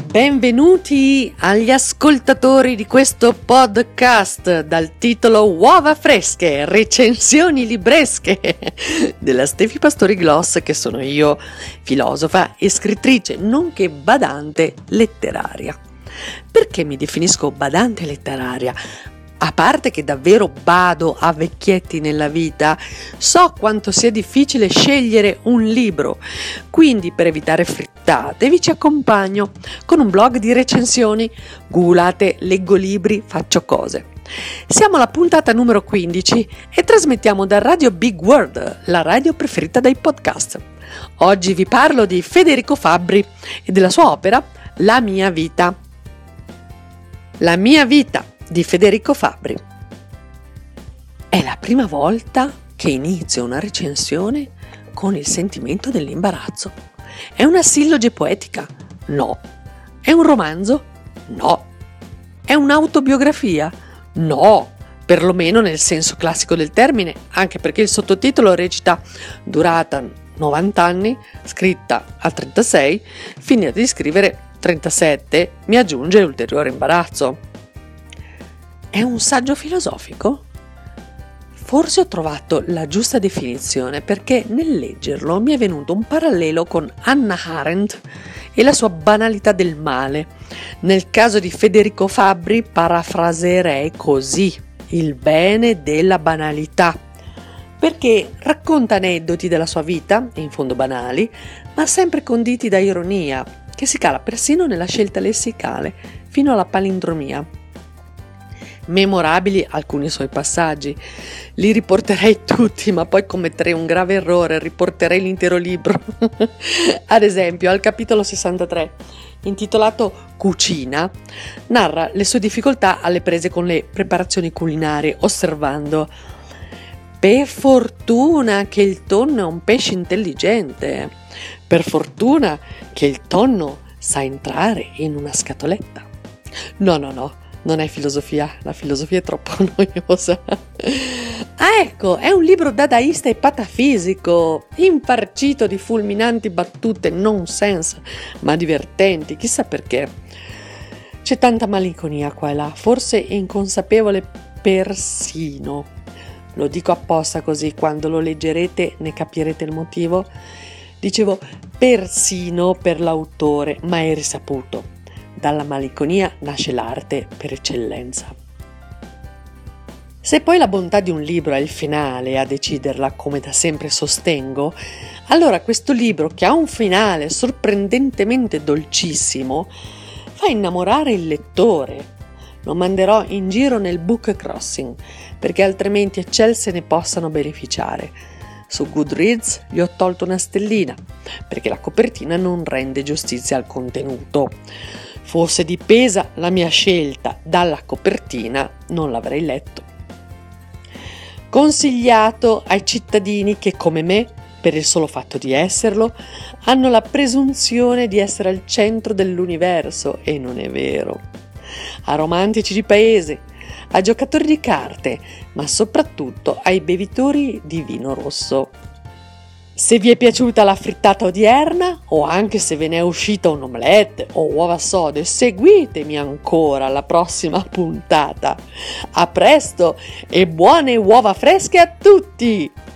Benvenuti agli ascoltatori di questo podcast dal titolo Uova fresche, recensioni libresche della Stefi Pastori Gloss, che sono io, filosofa e scrittrice, nonché badante letteraria. Perché mi definisco badante letteraria? A parte che davvero bado a vecchietti nella vita, so quanto sia difficile scegliere un libro, quindi per evitare frittate vi ci accompagno con un blog di recensioni, gulate, leggo libri, faccio cose. Siamo alla puntata numero 15 e trasmettiamo da Radio Big World, la radio preferita dai podcast. Oggi vi parlo di Federico Fabbri e della sua opera La mia vita. La mia vita di Federico Fabbri. È la prima volta che inizio una recensione con il sentimento dell'imbarazzo. È una silloge poetica? No. È un romanzo? No. È un'autobiografia? No, perlomeno nel senso classico del termine, anche perché il sottotitolo recita durata 90 anni, scritta a 36, finita di scrivere 37, mi aggiunge ulteriore imbarazzo. È un saggio filosofico? Forse ho trovato la giusta definizione, perché nel leggerlo mi è venuto un parallelo con Hannah Arendt e la sua banalità del male. Nel caso di Federico Fabbri parafraserei così: il bene della banalità, perché racconta aneddoti della sua vita, in fondo banali, ma sempre conditi da ironia, che si cala persino nella scelta lessicale, fino alla palindromia. Memorabili alcuni suoi passaggi, li riporterei tutti, ma poi commetterei un grave errore, riporterei l'intero libro. Ad esempio, al capitolo 63, intitolato Cucina, narra le sue difficoltà alle prese con le preparazioni culinarie, osservando: per fortuna che il tonno è un pesce intelligente, per fortuna che il tonno sa entrare in una scatoletta. No, non è filosofia, la filosofia è troppo noiosa. Ecco, è un libro dadaista e patafisico, infarcito di fulminanti battute nonsense, ma divertenti, chissà perché. C'è tanta malinconia qua e là, forse inconsapevole persino. Lo dico apposta così quando lo leggerete ne capirete il motivo. Dicevo persino per l'autore, ma è risaputo. Dalla malinconia nasce l'arte per eccellenza. Se poi la bontà di un libro è il finale a deciderla, come da sempre sostengo, allora questo libro, che ha un finale sorprendentemente dolcissimo, fa innamorare il lettore. Lo manderò in giro nel book crossing, perché altrimenti eccelse ne possano beneficiare. Su Goodreads gli ho tolto una stellina, perché la copertina non rende giustizia al contenuto. Fosse dipesa la mia scelta dalla copertina, non l'avrei letto. Consigliato ai cittadini che, come me, per il solo fatto di esserlo, hanno la presunzione di essere al centro dell'universo, e non è vero. A romantici di paese, a giocatori di carte, ma soprattutto ai bevitori di vino rosso. Se vi è piaciuta la frittata odierna, o anche se ve ne è uscita un omelette o uova sode, seguitemi ancora alla prossima puntata. A presto e buone uova fresche a tutti!